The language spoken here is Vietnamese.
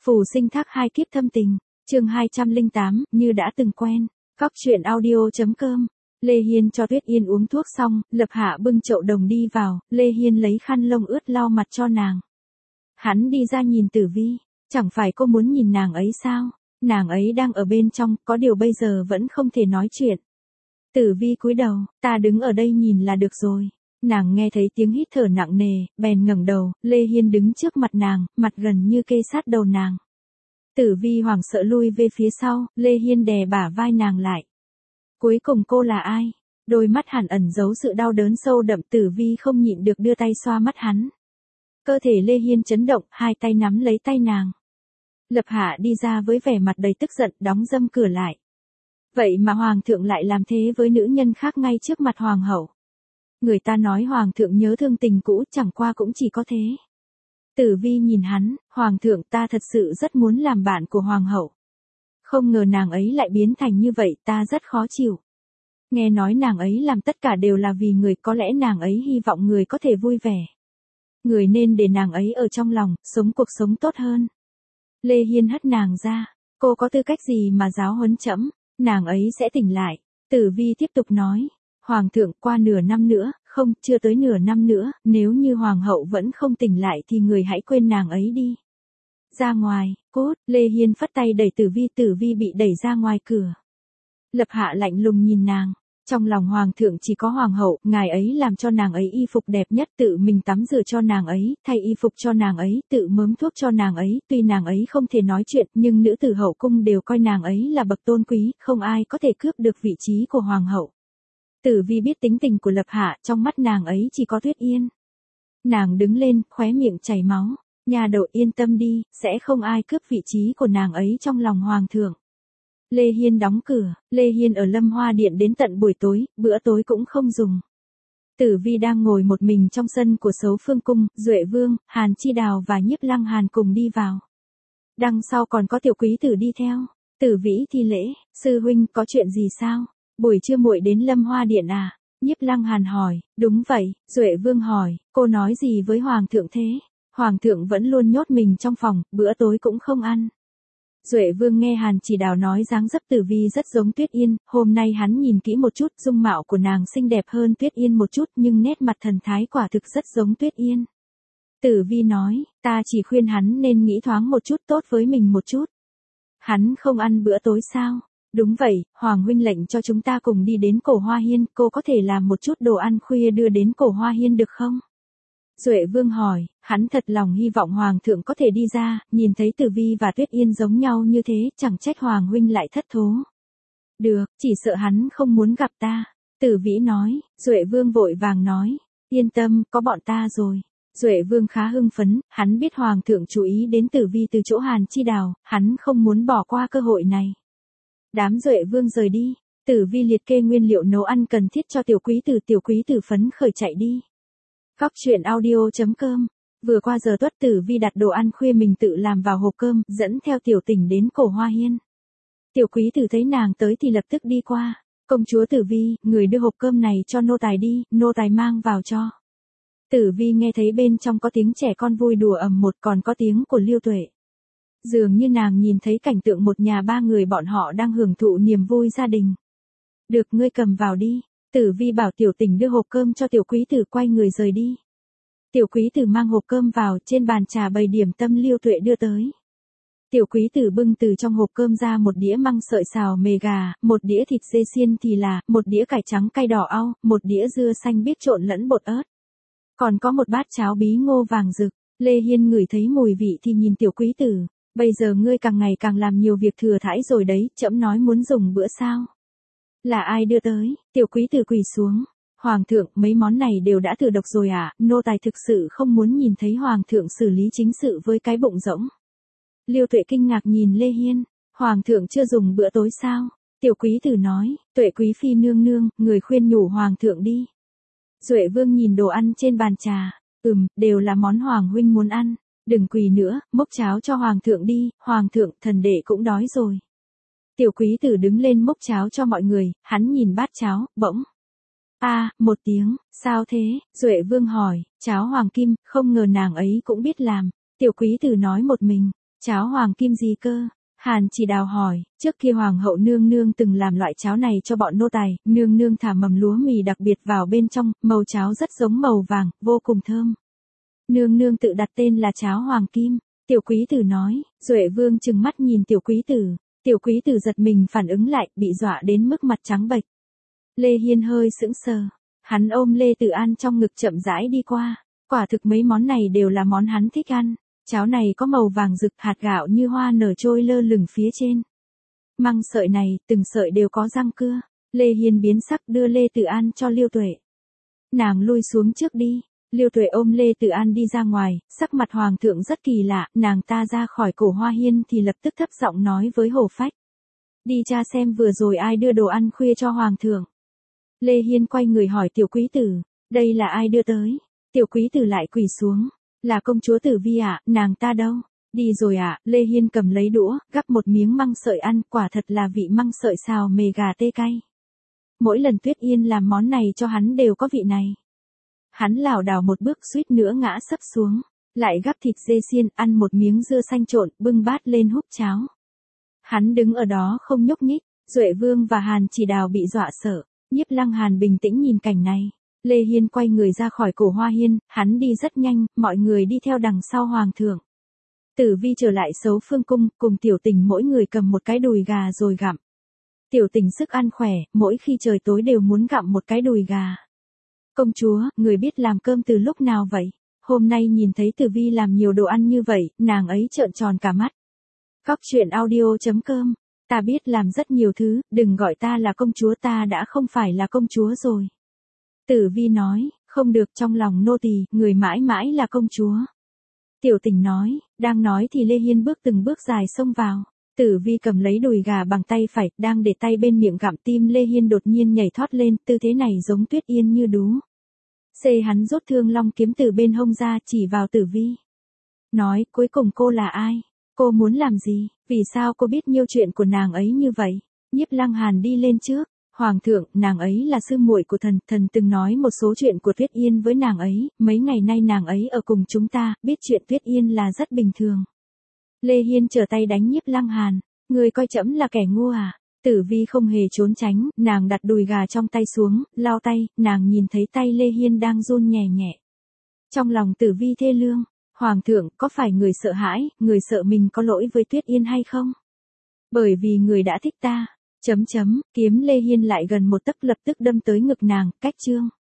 Phù sinh thác hai kiếp thâm tình, chương 208, như đã từng quen. Cóc truyện audio.com. Lê Hiên cho Tuyết Yên uống thuốc xong, Lập Hạ bưng chậu đồng đi vào, Lê Hiên lấy khăn lông ướt lau mặt cho nàng. Hắn đi ra nhìn Tử Vi, chẳng phải cô muốn nhìn nàng ấy sao? Nàng ấy đang ở bên trong, có điều bây giờ vẫn không thể nói chuyện. Tử Vi cúi đầu, ta đứng ở đây nhìn là được rồi. Nàng nghe thấy tiếng hít thở nặng nề, bèn ngẩng đầu, Lê Hiên đứng trước mặt nàng, mặt gần như kê sát đầu nàng. Tử Vi hoảng sợ lui về phía sau, Lê Hiên đè bả vai nàng lại. Cuối cùng cô là ai? Đôi mắt hẳn ẩn giấu sự đau đớn sâu đậm. Tử Vi không nhịn được đưa tay xoa mắt hắn. Cơ thể Lê Hiên chấn động, hai tay nắm lấy tay nàng. Lập Hạ đi ra với vẻ mặt đầy tức giận, đóng dâm cửa lại. Vậy mà Hoàng thượng lại làm thế với nữ nhân khác ngay trước mặt Hoàng hậu. Người ta nói Hoàng thượng nhớ thương tình cũ, chẳng qua cũng chỉ có thế. Tử Vi nhìn hắn, Hoàng thượng, ta thật sự rất muốn làm bạn của Hoàng hậu. Không ngờ nàng ấy lại biến thành như vậy, ta rất khó chịu. Nghe nói nàng ấy làm tất cả đều là vì người, có lẽ nàng ấy hy vọng người có thể vui vẻ. Người nên để nàng ấy ở trong lòng, sống cuộc sống tốt hơn. Lê Hiên hất nàng ra, cô có tư cách gì mà giáo huấn trẫm? Nàng ấy sẽ tỉnh lại. Tử Vi tiếp tục nói, Hoàng thượng, qua nửa năm nữa, không, chưa tới nửa năm nữa, nếu như Hoàng hậu vẫn không tỉnh lại thì người hãy quên nàng ấy đi. Ra ngoài, cút, Lê Hiên phất tay đẩy Tử Vi bị đẩy ra ngoài cửa. Lập Hạ lạnh lùng nhìn nàng, trong lòng Hoàng thượng chỉ có Hoàng hậu, ngài ấy làm cho nàng ấy y phục đẹp nhất, tự mình tắm rửa cho nàng ấy, thay y phục cho nàng ấy, tự mớm thuốc cho nàng ấy, tuy nàng ấy không thể nói chuyện, nhưng nữ tử hậu cung đều coi nàng ấy là bậc tôn quý, không ai có thể cướp được vị trí của Hoàng hậu. Tử Vi biết tính tình của Lập Hạ, trong mắt nàng ấy chỉ có Tuyết Yên. Nàng đứng lên, khóe miệng chảy máu, nhà đầu yên tâm đi, sẽ không ai cướp vị trí của nàng ấy trong lòng Hoàng thượng. Lê Hiên đóng cửa, Lê Hiên ở Lâm Hoa Điện đến tận buổi tối, bữa tối cũng không dùng. Tử Vi đang ngồi một mình trong sân của Sấu Phương Cung, Duệ Vương, Hàn Chi Đào và Nhiếp Lăng Hàn cùng đi vào. Đằng sau còn có tiểu quý tử đi theo. Tử Vĩ thi lễ, sư huynh có chuyện gì sao? Buổi trưa muội đến Lâm Hoa Điện à? Nhiếp Lăng Hàn hỏi, đúng vậy. Duệ Vương hỏi, cô nói gì với Hoàng thượng thế? Hoàng thượng vẫn luôn nhốt mình trong phòng, bữa tối cũng không ăn. Duệ Vương nghe Hàn Chỉ Đào nói dáng dấp Tử Vi rất giống Tuyết Yên, hôm nay hắn nhìn kỹ một chút, dung mạo của nàng xinh đẹp hơn Tuyết Yên một chút, nhưng nét mặt thần thái quả thực rất giống Tuyết Yên. Tử Vi nói, ta chỉ khuyên hắn nên nghĩ thoáng một chút, tốt với mình một chút. Hắn không ăn bữa tối sao? Đúng vậy, Hoàng huynh lệnh cho chúng ta cùng đi đến Cổ Hoa Hiên, cô có thể làm một chút đồ ăn khuya đưa đến Cổ Hoa Hiên được không? Duệ Vương hỏi, hắn thật lòng hy vọng Hoàng thượng có thể đi ra, nhìn thấy Tử Vi và Tuyết Yên giống nhau như thế, chẳng trách Hoàng huynh lại thất thố. Được, chỉ sợ hắn không muốn gặp ta. Tử Vĩ nói. Duệ Vương vội vàng nói, yên tâm, có bọn ta rồi. Duệ Vương khá hưng phấn, hắn biết Hoàng thượng chú ý đến Tử Vi từ chỗ Hàn Chi Đào, hắn không muốn bỏ qua cơ hội này. Đám Duệ Vương rời đi, Tử Vi liệt kê nguyên liệu nấu ăn cần thiết cho tiểu quý tử phấn khởi chạy đi. Cóc truyện audio.com. Vừa qua giờ tuất, Tử Vi đặt đồ ăn khuya mình tự làm vào hộp cơm, dẫn theo tiểu tỉnh đến Cổ Hoa Hiên. Tiểu quý tử thấy nàng tới thì lập tức đi qua. Công chúa Tử Vi, người đưa hộp cơm này cho nô tài đi, nô tài mang vào cho. Tử Vi nghe thấy bên trong có tiếng trẻ con vui đùa ầm một, còn có tiếng của Lưu Tuệ. Dường như nàng nhìn thấy cảnh tượng một nhà ba người bọn họ đang hưởng thụ niềm vui gia đình. Được, ngươi cầm vào đi. Tử Vi bảo tiểu tỉnh đưa hộp cơm cho tiểu quý tử, quay người rời đi. Tiểu quý tử mang hộp cơm vào, trên bàn trà bày điểm tâm Lưu Tuệ đưa tới. Tiểu quý tử bưng từ trong hộp cơm ra một đĩa măng sợi xào mề gà, một đĩa thịt dê xiên thì là, một đĩa cải trắng cay đỏ au, một đĩa dưa xanh biếc trộn lẫn bột ớt. Còn có một bát cháo bí ngô vàng rực. Lê Hiên ngửi thấy mùi vị thì nhìn tiểu quý tử, bây giờ ngươi càng ngày càng làm nhiều việc thừa thãi rồi đấy, trẫm nói muốn dùng bữa sao? Là ai đưa tới? Tiểu quý tử quỳ xuống. Hoàng thượng, mấy món này đều đã thử độc rồi à? Nô tài thực sự không muốn nhìn thấy Hoàng thượng xử lý chính sự với cái bụng rỗng. Lưu Tuệ kinh ngạc nhìn Lê Hiên. Hoàng thượng chưa dùng bữa tối sao? Tiểu quý tử nói, Tuệ quý phi nương nương, người khuyên nhủ Hoàng thượng đi. Duệ Vương nhìn đồ ăn trên bàn trà. Đều là món Hoàng huynh muốn ăn. Đừng quỳ nữa, múc cháo cho Hoàng thượng đi, Hoàng thượng, thần đệ cũng đói rồi. Tiểu quý tử đứng lên múc cháo cho mọi người, hắn nhìn bát cháo, bỗng. Một tiếng, sao thế? Duệ Vương hỏi, cháo hoàng kim, không ngờ nàng ấy cũng biết làm. Tiểu quý tử nói một mình, Cháo hoàng kim gì cơ? Hàn Chỉ Đào hỏi, trước kia hoàng hậu nương nương từng làm loại cháo này cho bọn nô tài, nương nương thả mầm lúa mì đặc biệt vào bên trong, màu cháo rất giống màu vàng, vô cùng thơm. Nương nương tự đặt tên là cháo hoàng kim, tiểu quý tử nói. Duệ Vương trừng mắt nhìn tiểu quý tử, tiểu quý tử giật mình phản ứng lại, bị dọa đến mức mặt trắng bệch. Lê Hiên hơi sững sờ, hắn ôm Lê Tử An trong ngực chậm rãi đi qua, quả thực mấy món này đều là món hắn thích ăn. Cháo này có màu vàng rực, hạt gạo như hoa nở trôi lơ lửng phía trên. Măng sợi này, từng sợi đều có răng cưa. Lê Hiên biến sắc đưa Lê Tử An cho Liêu Tuệ. Nàng lui xuống trước đi. Liêu Tuệ ôm Lê Tử An đi ra ngoài, sắc mặt hoàng thượng rất kỳ lạ, nàng ta ra khỏi cổ hoa hiên thì lập tức thấp giọng nói với Hổ Phách. Đi tra xem vừa rồi ai đưa đồ ăn khuya cho hoàng thượng. Lê Hiên quay người hỏi tiểu quý tử, đây là ai đưa tới? Tiểu quý tử lại quỳ xuống. Là công chúa Tử Vi ạ, nàng ta đâu? Đi rồi ạ. Lê Hiên cầm lấy đũa, gắp một miếng măng sợi ăn, quả thật là vị măng sợi xào mề gà tê cay. Mỗi lần Tuyết Yên làm món này cho hắn đều có vị này. Hắn lảo đảo một bước suýt nữa ngã sấp xuống, lại gắp thịt dê xiên, ăn một miếng dưa xanh trộn, bưng bát lên húp cháo. Hắn đứng ở đó không nhúc nhích, Duệ Vương và Hàn Chỉ Đào bị dọa sợ, Nhiếp Lăng Hàn bình tĩnh nhìn cảnh này. Lê Hiên quay người ra khỏi cổ hoa hiên, hắn đi rất nhanh, mọi người đi theo đằng sau hoàng thượng. Tử Vi trở lại Sấu Phương cung, cùng Tiểu Tình mỗi người cầm một cái đùi gà rồi gặm. Tiểu Tình sức ăn khỏe, mỗi khi trời tối đều muốn gặm một cái đùi gà. Công chúa, người biết làm cơm từ lúc nào vậy? Hôm nay nhìn thấy Tử Vi làm nhiều đồ ăn như vậy, nàng ấy trợn tròn cả mắt. Góc truyện audio.com. Ta biết làm rất nhiều thứ, đừng gọi ta là công chúa, ta đã không phải là công chúa rồi. Tử Vi nói, không được, trong lòng nô tỳ, người mãi mãi là công chúa. Tiểu Tình nói, đang nói thì Lê Hiên bước từng bước dài xông vào. Tử Vi cầm lấy đùi gà bằng tay phải, đang để tay bên miệng gặm, tim Lê Hiên đột nhiên nhảy thoát lên, tư thế này giống Tuyết Yên như đú. Hắn rút Thương Long kiếm từ bên hông ra, chỉ vào Tử Vi. Nói, cuối cùng cô là ai? Cô muốn làm gì? Vì sao cô biết nhiều chuyện của nàng ấy như vậy? Nhiếp Lăng Hàn đi lên trước. Hoàng thượng, nàng ấy là sư muội của thần, thần từng nói một số chuyện của Tuyết Yên với nàng ấy, mấy ngày nay nàng ấy ở cùng chúng ta, biết chuyện Tuyết Yên là rất bình thường. Lê Hiên trở tay đánh Nhiếp Lăng Hàn, người coi trẫm là kẻ ngu à? Tử Vi không hề trốn tránh, nàng đặt đùi gà trong tay xuống, lau tay, nàng nhìn thấy tay Lê Hiên đang run nhẹ nhẹ. Trong lòng Tử Vi thê lương, Hoàng thượng, có phải người sợ hãi, người sợ mình có lỗi với Tuyết Yên hay không? Bởi vì người đã thích ta. Kiếm Lê Hiên lại gần một tấc lập tức đâm tới ngực nàng, cách chương.